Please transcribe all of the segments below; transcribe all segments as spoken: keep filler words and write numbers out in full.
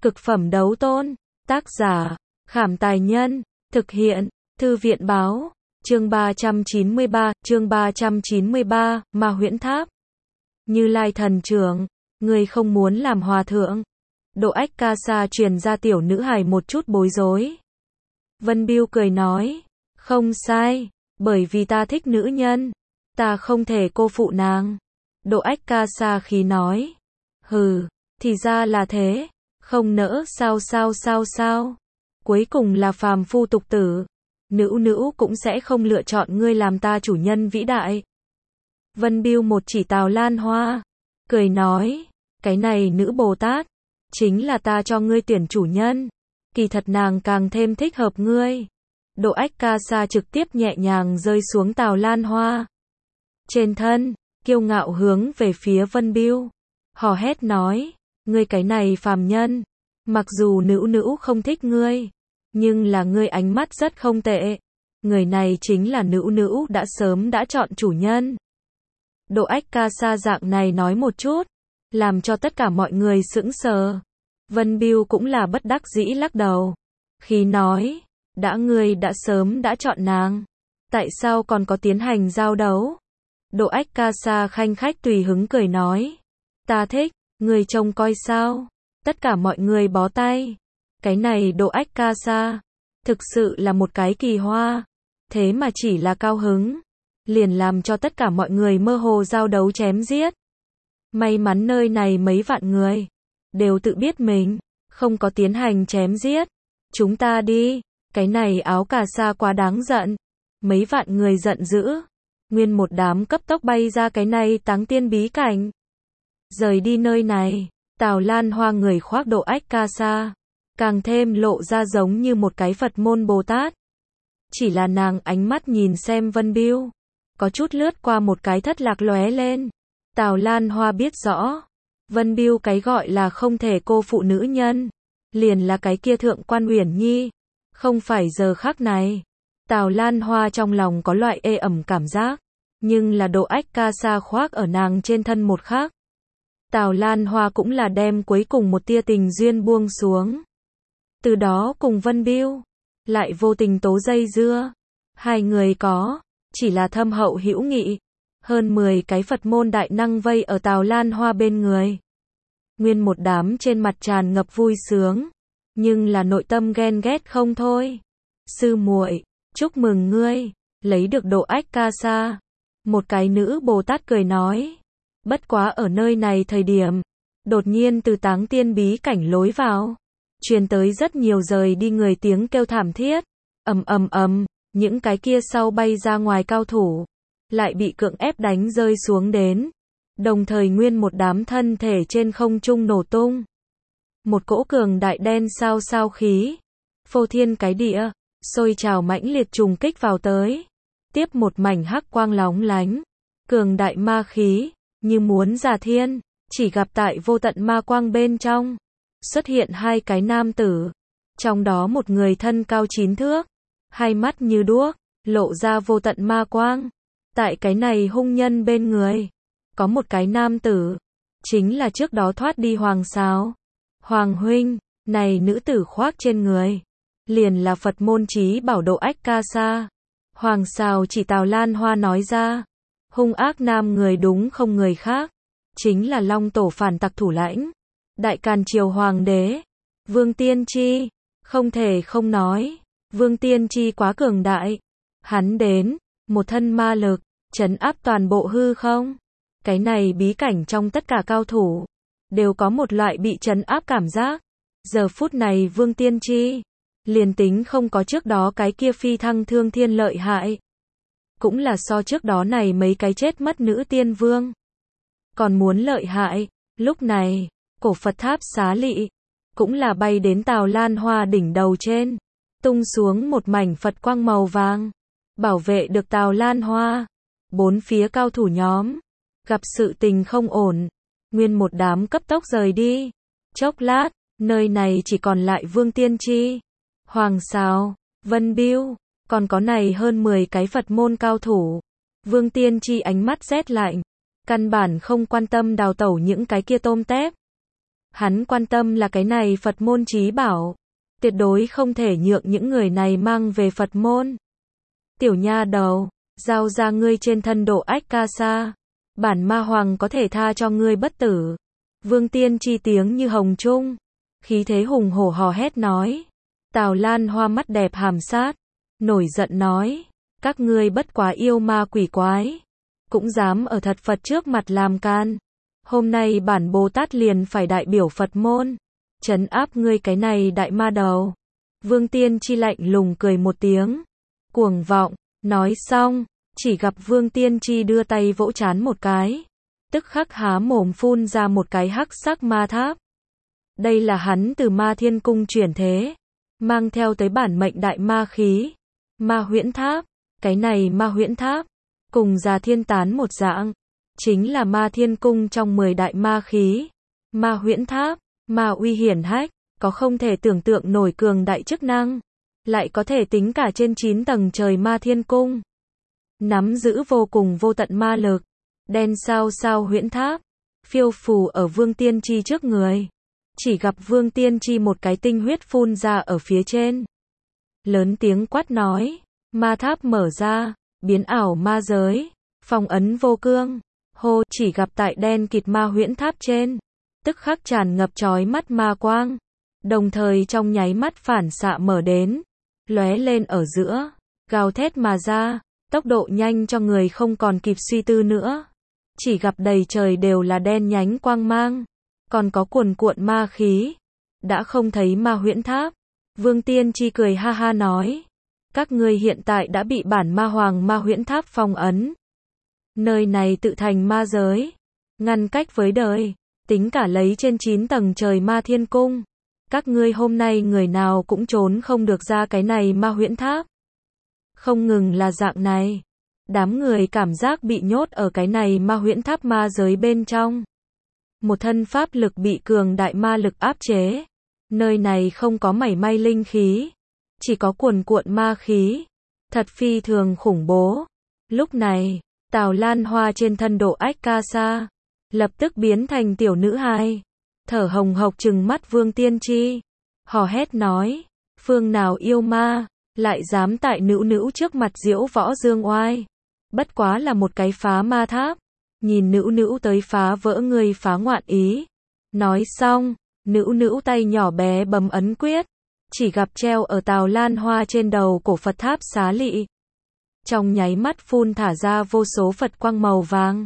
Cực phẩm đấu tôn. Tác giả, Khảm Tài Nhân. Thực hiện, Thư viện Báo. Chương ba trăm chín mươi ba, chương ba trăm chín mươi ba, Ma Huyễn Tháp. Như Lai thần trưởng, người không muốn làm hòa thượng. Độ Ách Ca Sa truyền ra tiểu nữ hài một chút bối rối. Vân Biêu cười nói, không sai, bởi vì ta thích nữ nhân, ta không thể cô phụ nàng. Độ Ách Ca Sa khí nói, hừ, thì ra là thế, không nỡ sao sao sao sao. Cuối cùng là phàm phu tục tử, nữ nữ cũng sẽ không lựa chọn ngươi làm ta chủ nhân vĩ đại. Vân Biêu một chỉ Tào Lan Hoa, cười nói, cái này nữ Bồ Tát, chính là ta cho ngươi tuyển chủ nhân, kỳ thật nàng càng thêm thích hợp ngươi. Độ Ách Ca Sa trực tiếp nhẹ nhàng rơi xuống Tào Lan Hoa trên thân, kiêu ngạo hướng về phía Vân Biêu, hò hét nói, ngươi cái này phàm nhân, mặc dù nữ nữ không thích ngươi, nhưng là ngươi ánh mắt rất không tệ, người này chính là nữ nữ đã sớm đã chọn chủ nhân. Độ Ách Ca Sa dạng này nói một chút, làm cho tất cả mọi người sững sờ. Vân Biêu cũng là bất đắc dĩ lắc đầu, khi nói, đã ngươi đã sớm đã chọn nàng, tại sao còn có tiến hành giao đấu? Độ Ách Ca Sa khanh khách tùy hứng cười nói, ta thích, ngươi trông coi sao? Tất cả mọi người bó tay. Cái này Độ Ách Ca Sa, thực sự là một cái kỳ hoa, thế mà chỉ là cao hứng, liền làm cho tất cả mọi người mơ hồ giao đấu chém giết. May mắn nơi này mấy vạn người, đều tự biết mình, không có tiến hành chém giết. Chúng ta đi, cái này Áo Cà Sa quá đáng giận. Mấy vạn người giận dữ, nguyên một đám cấp tốc bay ra cái này táng tiên bí cảnh. Rời đi nơi này, Tào Lan Hoa người khoác Độ Ách Ca Sa, càng thêm lộ ra giống như một cái Phật môn Bồ Tát. Chỉ là nàng ánh mắt nhìn xem Vân Biêu, có chút lướt qua một cái thất lạc lóe lên. Tào Lan Hoa biết rõ, Vân Biêu cái gọi là không thể cô phụ nữ nhân, liền là cái kia Thượng Quan Uyển Nhi. Không phải giờ khắc này, Tào Lan Hoa trong lòng có loại ê ẩm cảm giác, nhưng là Độ Ách Ca Sa khoác ở nàng trên thân một khắc, Tào Lan Hoa cũng là đem cuối cùng một tia tình duyên buông xuống. Từ đó cùng Vân Biêu lại vô tình tố dây dưa. Hai người có chỉ là thâm hậu hữu nghị. Hơn mười cái Phật môn đại năng vây ở Tào Lan Hoa bên người. Nguyên một đám trên mặt tràn ngập vui sướng, nhưng là nội tâm ghen ghét không thôi. Sư muội, chúc mừng ngươi lấy được Độ Ách Ca Sa. Một cái nữ Bồ Tát cười nói. Bất quá ở nơi này thời điểm, đột nhiên từ táng tiên bí cảnh lối vào, truyền tới rất nhiều rời đi người tiếng kêu thảm thiết. Ầm ầm ầm, những cái kia sau bay ra ngoài cao thủ, lại bị cưỡng ép đánh rơi xuống đến. Đồng thời nguyên một đám thân thể trên không trung nổ tung. Một cỗ cường đại đen sao sao khí, phô thiên cái địa, sôi trào mãnh liệt trùng kích vào tới. Tiếp một mảnh hắc quang lóng lánh, cường đại ma khí, như muốn già thiên, chỉ gặp tại vô tận ma quang bên trong, xuất hiện hai cái nam tử. Trong đó một người thân cao chín thước, hai mắt như đuốc, lộ ra vô tận ma quang. Tại cái này hung nhân bên người, có một cái nam tử, chính là trước đó thoát đi Hoàng Sào. Hoàng huynh, này nữ tử khoác trên người, liền là Phật môn chí bảo Độ Ách Ca Sa. Hoàng Sào chỉ Tào Lan Hoa nói ra, hung ác nam người đúng không người khác, chính là Long Tổ phản tặc thủ lãnh, Đại Càn Triều Hoàng đế, Vương Tiên Tri. Không thể không nói, Vương Tiên Tri quá cường đại. Hắn đến, một thân ma lực, trấn áp toàn bộ hư không. Cái này bí cảnh trong tất cả cao thủ, đều có một loại bị trấn áp cảm giác. Giờ phút này Vương Tiên Tri, liền tính không có trước đó cái kia phi thăng thương thiên lợi hại, cũng là so trước đó này mấy cái chết mất nữ tiên vương còn muốn lợi hại. Lúc này, cổ Phật tháp xá lị, cũng là bay đến Tào Lan Hoa đỉnh đầu trên, tung xuống một mảnh Phật quang màu vàng, bảo vệ được Tào Lan Hoa. Bốn phía cao thủ nhóm, gặp sự tình không ổn, nguyên một đám cấp tốc rời đi. Chốc lát, nơi này chỉ còn lại Vương Tiên Tri, Hoàng Sào, Vân Biêu, còn có này hơn mười cái Phật môn cao thủ. Vương Tiên Tri ánh mắt rét lạnh, căn bản không quan tâm đào tẩu những cái kia tôm tép. Hắn quan tâm là cái này Phật môn trí bảo. Tuyệt đối không thể nhượng những người này mang về Phật môn. Tiểu nha đầu, giao ra ngươi trên thân độ ách ca sa. Bản ma hoàng có thể tha cho ngươi bất tử. Vương Tiên Chi tiếng như hồng trung. Khí thế hùng hổ hò hét nói. Tào Lan Hoa mắt đẹp hàm sát. Nổi giận nói. Các ngươi bất quá yêu ma quỷ quái. Cũng dám ở thật Phật trước mặt làm can. Hôm nay bản Bồ Tát liền phải đại biểu Phật môn. Trấn áp ngươi cái này đại ma đầu. Vương Tiên Chi lạnh lùng cười một tiếng. Cuồng vọng, nói xong, chỉ gặp Vương Tiên Chi đưa tay vỗ trán một cái. Tức khắc há mồm phun ra một cái hắc sắc ma tháp. Đây là hắn từ Ma Thiên Cung chuyển thế. Mang theo tới bản mệnh đại ma khí. Ma huyễn tháp. Cái này ma huyễn tháp. Cùng Già Thiên Tán một dạng. Chính là Ma Thiên Cung trong mười đại ma khí. Ma huyễn tháp. Ma uy hiển hách. Có không thể tưởng tượng nổi cường đại chức năng. Lại có thể tính cả trên chín tầng trời Ma Thiên Cung. Nắm giữ vô cùng vô tận ma lực. Đen sao sao huyễn tháp. Phiêu phù ở Vương Tiên Chi trước người. Chỉ gặp Vương Tiên Chi một cái tinh huyết phun ra ở phía trên. Lớn tiếng quát nói. Ma tháp mở ra. Biến ảo ma giới. Phong ấn vô cương. Hô, chỉ gặp tại đen kịt ma huyễn tháp trên. Tức khắc tràn ngập chói mắt ma quang. Đồng thời trong nháy mắt phản xạ mở đến. Lóe lên ở giữa. Gào thét mà ra. Tốc độ nhanh cho người không còn kịp suy tư nữa. Chỉ gặp đầy trời đều là đen nhánh quang mang. Còn có cuồn cuộn ma khí. Đã không thấy ma huyễn tháp. Vương Tiên Chi cười ha ha nói. Các ngươi hiện tại đã bị bản ma hoàng ma huyễn tháp phong ấn. Nơi này tự thành ma giới. Ngăn cách với đời. Tính cả lấy trên chín tầng trời Ma Thiên Cung. Các ngươi hôm nay người nào cũng trốn không được ra cái này ma huyễn tháp. Không ngừng là dạng này. Đám người cảm giác bị nhốt ở cái này ma huyễn tháp ma giới bên trong. Một thân pháp lực bị cường đại ma lực áp chế. Nơi này không có mảy may linh khí. Chỉ có cuồn cuộn ma khí. Thật phi thường khủng bố. Lúc này, Tào Lan Hoa trên thân độ ách ca sa. Lập tức biến thành tiểu nữ hài. Thở hồng hộc trừng mắt Vương Tiên Chi. Hò hét nói. Phương nào yêu ma. Lại dám tại nữ nữ trước mặt diễu võ dương oai. Bất quá là một cái phá ma tháp. Nhìn nữ nữ tới phá vỡ người phá ngoạn ý. Nói xong, nữ nữ tay nhỏ bé bấm ấn quyết. Chỉ gặp treo ở Tào Lan Hoa trên đầu cổ Phật tháp xá lị. Trong nháy mắt phun thả ra vô số Phật quang màu vàng.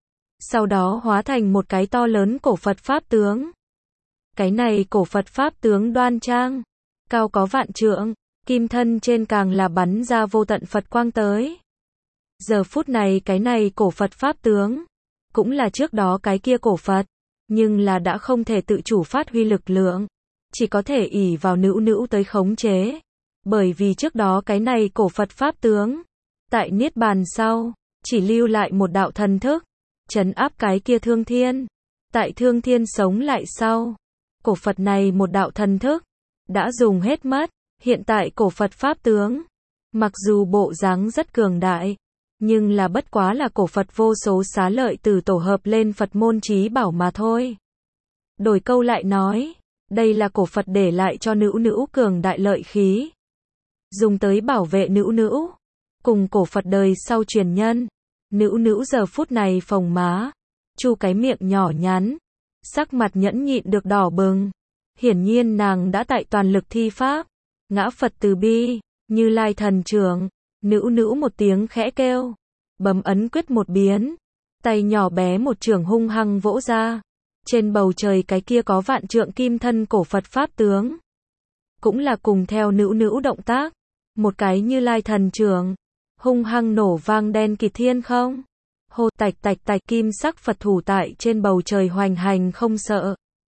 Sau đó hóa thành một cái to lớn cổ Phật Pháp tướng. Cái này cổ Phật Pháp tướng đoan trang. Cao có vạn trượng. Kim thân trên càng là bắn ra vô tận Phật quang tới. Giờ phút này cái này cổ Phật Pháp tướng. Cũng là trước đó cái kia cổ Phật. Nhưng là đã không thể tự chủ phát huy lực lượng. Chỉ có thể ỷ vào nữ nữ tới khống chế. Bởi vì trước đó cái này cổ Phật Pháp tướng. Tại Niết Bàn sau. Chỉ lưu lại một đạo thần thức. Trấn áp cái kia Thương Thiên. Tại Thương Thiên sống lại sau. Cổ Phật này một đạo thần thức. Đã dùng hết mất. Hiện tại cổ Phật Pháp tướng. Mặc dù bộ dáng rất cường đại. Nhưng là bất quá là cổ Phật vô số xá lợi từ tổ hợp lên Phật môn trí bảo mà thôi. Đổi câu lại nói. Đây là cổ Phật để lại cho nữ nữ cường đại lợi khí. Dùng tới bảo vệ nữ nữ. Cùng cổ Phật đời sau truyền nhân. Nữ nữ giờ phút này phồng má. Chu cái miệng nhỏ nhắn. Sắc mặt nhẫn nhịn được đỏ bừng. Hiển nhiên nàng đã tại toàn lực thi pháp. Ngã Phật từ bi. Như Lai thần trưởng. Nữ nữ một tiếng khẽ kêu. Bấm ấn quyết một biến. Tay nhỏ bé một trường hung hăng vỗ ra. Trên bầu trời cái kia có vạn trượng kim thân cổ Phật Pháp tướng. Cũng là cùng theo nữ nữ động tác. Một cái Như Lai thần trưởng. Hung hăng nổ vang đen kịt thiên không. Hô tạch tạch tạch kim sắc Phật thủ tại trên bầu trời hoành hành không sợ.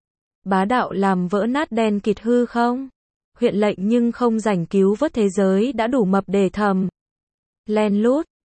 Bá đạo làm vỡ nát đen kịt hư không. Huyện lệnh nhưng không rảnh cứu vớt thế giới đã đủ mập để thầm. Len lút,